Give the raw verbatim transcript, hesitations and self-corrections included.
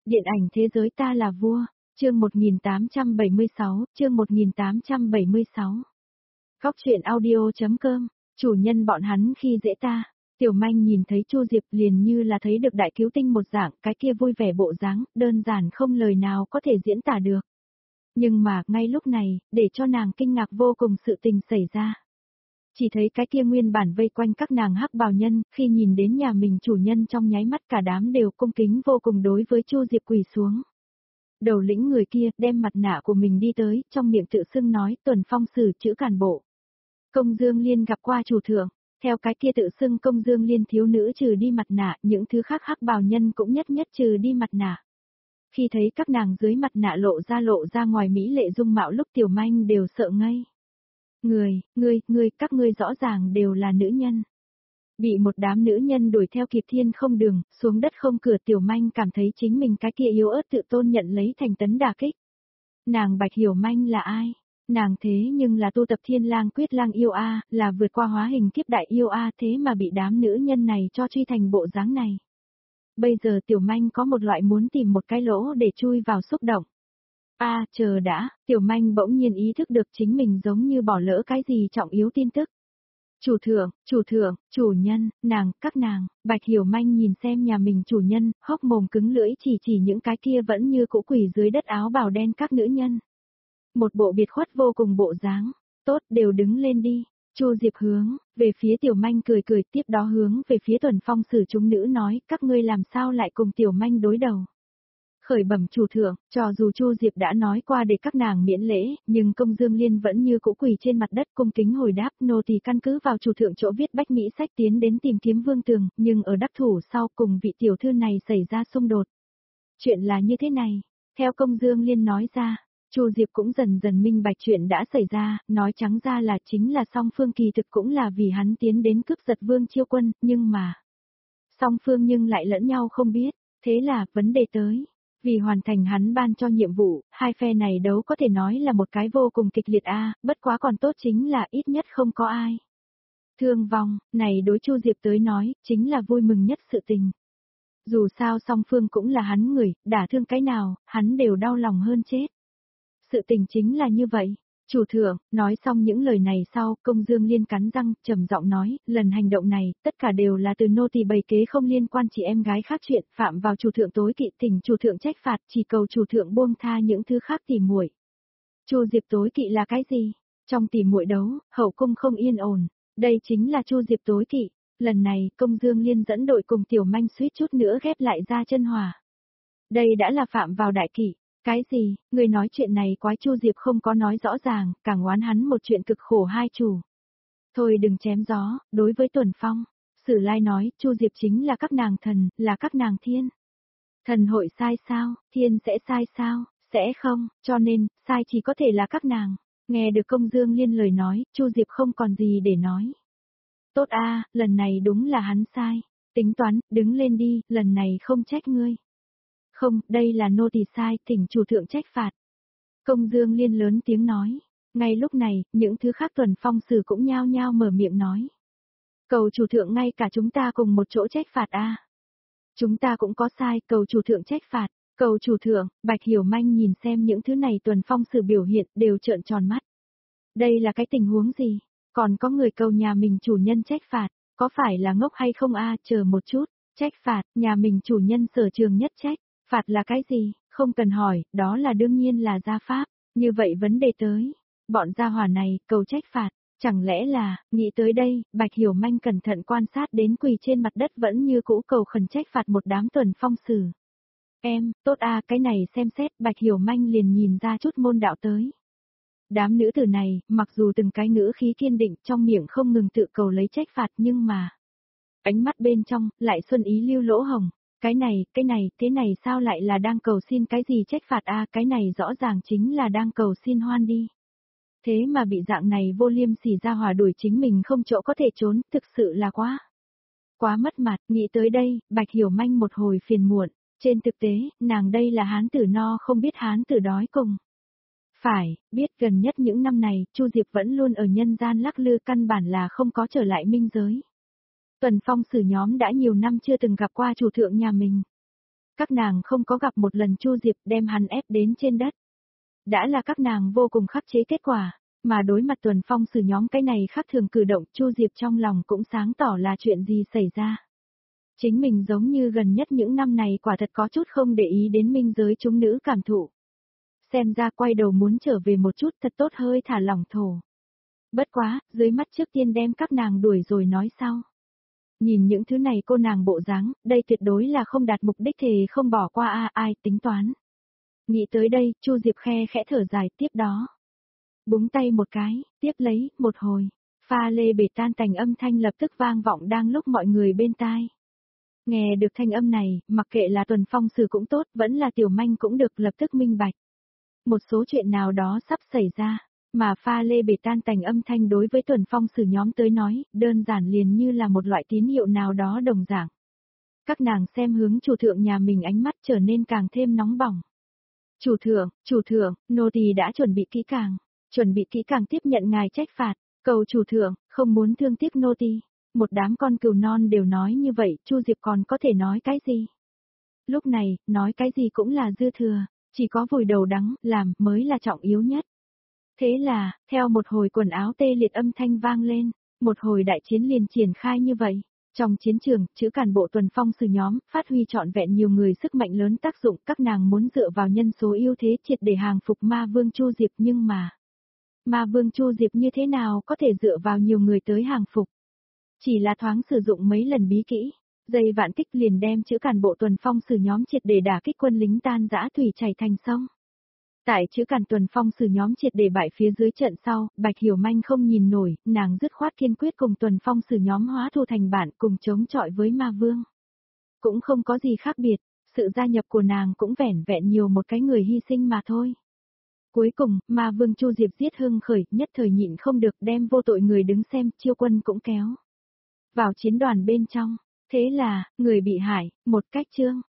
Điện ảnh thế giới ta là vua, chương một nghìn tám trăm bảy mươi sáu, chương một nghìn tám trăm bảy mươi sáu. Góc truyện audio.com, chủ nhân bọn hắn khi dễ ta. Tiểu Manh nhìn thấy Chu Diệp liền như là thấy được đại cứu tinh một dạng, cái kia vui vẻ bộ dáng, đơn giản không lời nào có thể diễn tả được. Nhưng mà, ngay lúc này, để cho nàng kinh ngạc vô cùng sự tình xảy ra. Chỉ thấy cái kia nguyên bản vây quanh các nàng hắc bào nhân, khi nhìn đến nhà mình chủ nhân trong nháy mắt cả đám đều cung kính vô cùng đối với Chu Diệp quỳ xuống. Đầu lĩnh người kia đem mặt nạ của mình đi tới, trong miệng tự xưng nói Tuần Phong Sử chữ càn bộ. Công Dương Liên gặp qua chủ thượng, theo cái kia tự xưng Công Dương Liên thiếu nữ trừ đi mặt nạ, những thứ khác hắc bào nhân cũng nhất nhất trừ đi mặt nạ. Khi thấy các nàng dưới mặt nạ lộ ra lộ ra ngoài mỹ lệ dung mạo lúc Tiểu Manh đều sợ ngây. Người, ngươi, ngươi, các ngươi rõ ràng đều là nữ nhân. Bị một đám nữ nhân đuổi theo kịp thiên không đường, xuống đất không cửa Tiểu Manh cảm thấy chính mình cái kia yếu ớt tự tôn nhận lấy thành tấn đả kích. Nàng Bạch Hiểu Manh là ai? Nàng thế nhưng là tu tập Thiên Lang Quyết Lang yêu a, là vượt qua hóa hình kiếp đại yêu a, thế mà bị đám nữ nhân này cho truy thành bộ dáng này. Bây giờ Tiểu Manh có một loại muốn tìm một cái lỗ để chui vào xúc động. A, à, chờ đã, Tiểu Manh bỗng nhiên ý thức được chính mình giống như bỏ lỡ cái gì trọng yếu tin tức. Chủ thượng, chủ thượng, chủ nhân, nàng, các nàng, Bạch Hiểu Manh nhìn xem nhà mình chủ nhân, hốc mồm cứng lưỡi chỉ chỉ những cái kia vẫn như cũ quỷ dưới đất áo bào đen các nữ nhân. Một bộ biệt khuất vô cùng bộ dáng, tốt đều đứng lên đi. Chu Diệp hướng về phía Tiểu Manh cười cười, tiếp đó hướng về phía Tuần Phong Sử chúng nữ nói, các ngươi làm sao lại cùng Tiểu Manh đối đầu. Khởi bẩm chủ thượng, cho dù Chu Diệp đã nói qua để các nàng miễn lễ, nhưng Công Dương Liên vẫn như cũ quỳ trên mặt đất cung kính hồi đáp, nô tỳ căn cứ vào chủ thượng chỗ viết bách mỹ sách tiến đến tìm kiếm Vương Tường, nhưng ở đắc thủ sau cùng vị tiểu thư này xảy ra xung đột. Chuyện là như thế này, theo Công Dương Liên nói ra, Chu Diệp cũng dần dần minh bạch chuyện đã xảy ra, nói trắng ra là chính là Song Phương kỳ thực cũng là vì hắn tiến đến cướp giật Vương Chiêu Quân, nhưng mà Song Phương nhưng lại lẫn nhau không biết, thế là vấn đề tới. Vì hoàn thành hắn ban cho nhiệm vụ, hai phe này đấu có thể nói là một cái vô cùng kịch liệt a, bất quá còn tốt chính là ít nhất không có ai thương vong, này đối Chu Diệp tới nói, chính là vui mừng nhất sự tình. Dù sao Song Phương cũng là hắn người, đả thương cái nào, hắn đều đau lòng hơn chết. Sự tình chính là như vậy. Chủ thượng, nói xong những lời này sau, Công Dương Liên cắn răng, trầm giọng nói, lần hành động này, tất cả đều là từ nô tỳ bày kế không liên quan chị em gái khác chuyện, phạm vào chủ thượng tối kỵ, thỉnh chủ thượng trách phạt, chỉ cầu chủ thượng buông tha những thứ khác tỉ muội. Chu Diệp tối kỵ là cái gì? Trong tỉ muội đấu, hậu cung không yên ổn, đây chính là Chu Diệp tối kỵ. Lần này, Công Dương Liên dẫn đội cùng Tiểu Manh suýt chút nữa ghép lại ra chân hòa. Đây đã là phạm vào đại kỵ. Cái gì, người nói chuyện này quái Chu Diệp không có nói rõ ràng, càng oán hắn một chuyện cực khổ hai chủ. Thôi đừng chém gió, đối với Tuần Phong, Sử Lai nói, Chu Diệp chính là các nàng thần, là các nàng thiên. Thần hội sai sao, thiên sẽ sai sao, sẽ không, cho nên, sai chỉ có thể là các nàng. Nghe được Công Dương Liên lời nói, Chu Diệp không còn gì để nói. Tốt a, lần này đúng là hắn sai. Tính toán, đứng lên đi, lần này không trách ngươi. Không, đây là nô tỳ sai, thỉnh chủ thượng trách phạt. Công Dương Liên lớn tiếng nói. Ngay lúc này, những thứ khác Tuần Phong Sử cũng nhao nhao mở miệng nói. Cầu chủ thượng ngay cả chúng ta cùng một chỗ trách phạt a. Chúng ta cũng có sai, cầu chủ thượng trách phạt. Cầu chủ thượng, Bạch Hiểu Manh nhìn xem những thứ này Tuần Phong Sử biểu hiện đều trợn tròn mắt. Đây là cái tình huống gì? Còn có người cầu nhà mình chủ nhân trách phạt, có phải là ngốc hay không a? Chờ một chút, trách phạt, nhà mình chủ nhân Sở Trường nhất trách. Phạt là cái gì, không cần hỏi, đó là đương nhiên là gia pháp, như vậy vấn đề tới, bọn gia hỏa này, cầu trách phạt, chẳng lẽ là, nghĩ tới đây, Bạch Hiểu Manh cẩn thận quan sát đến quỳ trên mặt đất vẫn như cũ cầu khẩn trách phạt một đám Tuần Phong Sử. Em, tốt a, cái này xem xét, Bạch Hiểu Manh liền nhìn ra chút môn đạo tới. Đám nữ tử này, mặc dù từng cái ngữ khí kiên định trong miệng không ngừng tự cầu lấy trách phạt nhưng mà, ánh mắt bên trong, lại xuân ý lưu lỗ hồng. Cái này, cái này, thế này sao lại là đang cầu xin cái gì trách phạt a, cái này rõ ràng chính là đang cầu xin hoan đi. Thế mà bị dạng này vô liêm sỉ ra hòa đuổi chính mình không chỗ có thể trốn, thực sự là quá. Quá mất mặt, nghĩ tới đây, Bạch Hiểu Manh một hồi phiền muộn, trên thực tế, nàng đây là hán tử no không biết hán tử đói cùng. Phải, biết gần nhất những năm này, Chu Diệp vẫn luôn ở nhân gian lắc lư căn bản là không có trở lại minh giới. Tuần Phong Sử nhóm đã nhiều năm chưa từng gặp qua chủ thượng nhà mình. Các nàng không có gặp một lần Chu Diệp đem hắn ép đến trên đất. Đã là các nàng vô cùng khắc chế kết quả, mà đối mặt Tuần Phong Sử nhóm cái này khác thường cử động, Chu Diệp trong lòng cũng sáng tỏ là chuyện gì xảy ra. Chính mình giống như gần nhất những năm này quả thật có chút không để ý đến minh giới chúng nữ cảm thụ. Xem ra quay đầu muốn trở về một chút thật tốt hơi thả lỏng thổ. Bất quá, dưới mắt trước tiên đem các nàng đuổi rồi nói sau. Nhìn những thứ này cô nàng bộ dáng, đây tuyệt đối là không đạt mục đích thì không bỏ qua a ai tính toán. Nghĩ tới đây, Chu Diệp khe khẽ thở dài tiếp đó. Búng tay một cái, tiếp lấy, một hồi, pha lê bể tan tành âm thanh lập tức vang vọng đang lúc mọi người bên tai. Nghe được thanh âm này, mặc kệ là Tuần Phong Sử cũng tốt, vẫn là Tiểu Manh cũng được lập tức minh bạch. Một số chuyện nào đó sắp xảy ra, mà pha lê bể tan tành âm thanh đối với Tuần Phong Sử nhóm tới nói, đơn giản liền như là một loại tín hiệu nào đó đồng dạng. Các nàng xem hướng chủ thượng nhà mình ánh mắt trở nên càng thêm nóng bỏng. Chủ thượng, chủ thượng, nô tỳ đã chuẩn bị kỹ càng, chuẩn bị kỹ càng tiếp nhận ngài trách phạt, cầu chủ thượng, không muốn thương tiếc nô tỳ. Một đám con cừu non đều nói như vậy, Chu Diệp còn có thể nói cái gì? Lúc này, nói cái gì cũng là dư thừa, chỉ có vùi đầu đắng, làm, mới là trọng yếu nhất. Thế là, theo một hồi quần áo tê liệt âm thanh vang lên, một hồi đại chiến liền triển khai như vậy. Trong chiến trường, chữ càn bộ Tuần Phong Sử nhóm, phát huy trọn vẹn nhiều người sức mạnh lớn tác dụng, các nàng muốn dựa vào nhân số ưu thế triệt để hàng phục ma vương Chu Diệp nhưng mà... Ma vương Chu Diệp như thế nào có thể dựa vào nhiều người tới hàng phục? Chỉ là thoáng sử dụng mấy lần bí kỹ, dây vạn kích liền đem chữ càn bộ Tuần Phong Sử nhóm triệt để đả kích quân lính tan rã thủy chảy thành sông. Tại chữ càn Tuần Phong Sử nhóm triệt để bại phía dưới trận sau, Bạch Hiểu Manh không nhìn nổi, nàng dứt khoát kiên quyết cùng Tuần Phong Sử nhóm hóa thu thành bạn cùng chống chọi với ma vương. Cũng không có gì khác biệt, sự gia nhập của nàng cũng vẻn vẹn nhiều một cái người hy sinh mà thôi. Cuối cùng, ma vương Chu Diệp giết hưng khởi, nhất thời nhịn không được đem vô tội người đứng xem, chiêu quân cũng kéo vào chiến đoàn bên trong. Thế là, người bị hại, một cách chương.